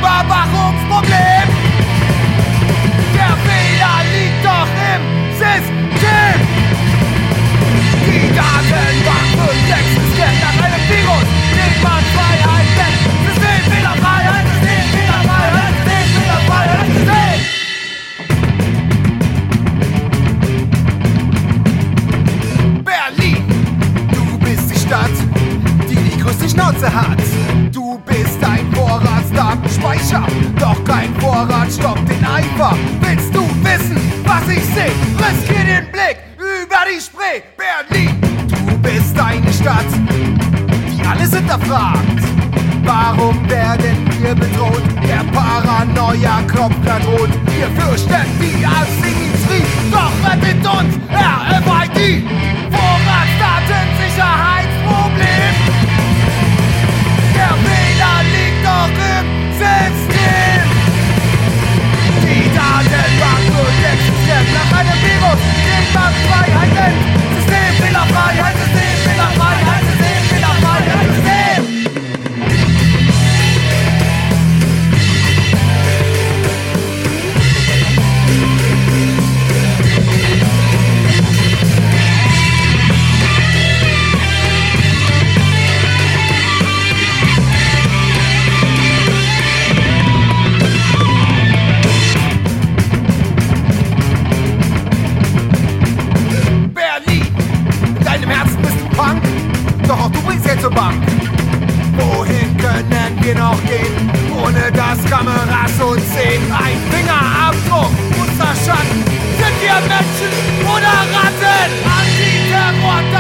Überwachungsproblem. Der Fehler liegt doch im System. Die Datenbank wird existiert nach einem Virus, den man Freiheit nennt. Systemfehlerfreiheit, Systemfehlerfreiheit, Systemfehlerfreiheit, System. Berlin, du bist die Stadt, die die größte Schnauze hat. Du bist ein Vorratsdatenspeicher, doch kein Vorrat stoppt den Eifer. Willst du wissen, was ich seh? Riskier den Blick über die Spree. Berlin, du bist eine Stadt, die alles hinterfragt. Warum werden wir bedroht? Der Paranoia klopft da droht. Wir fürchten die Asymmetrie, doch rettet uns RFID. Vorratsdatensicherheitsproblem. Der Fehler liegt doch im System. Die Datenbank wird existiert nach einem Virus, den man Freiheit nennt. Systemfehlerfreiheit, Systemfehlerfreiheit, Systemfehlerfreiheit, System. Doch auch du bringst jetzt zur Bank. Wohin können wir noch gehen, ohne dass Kameras uns sehen? Ein Fingerabdruck, unser Schatten. Sind wir Menschen oder Ratten? Antiterror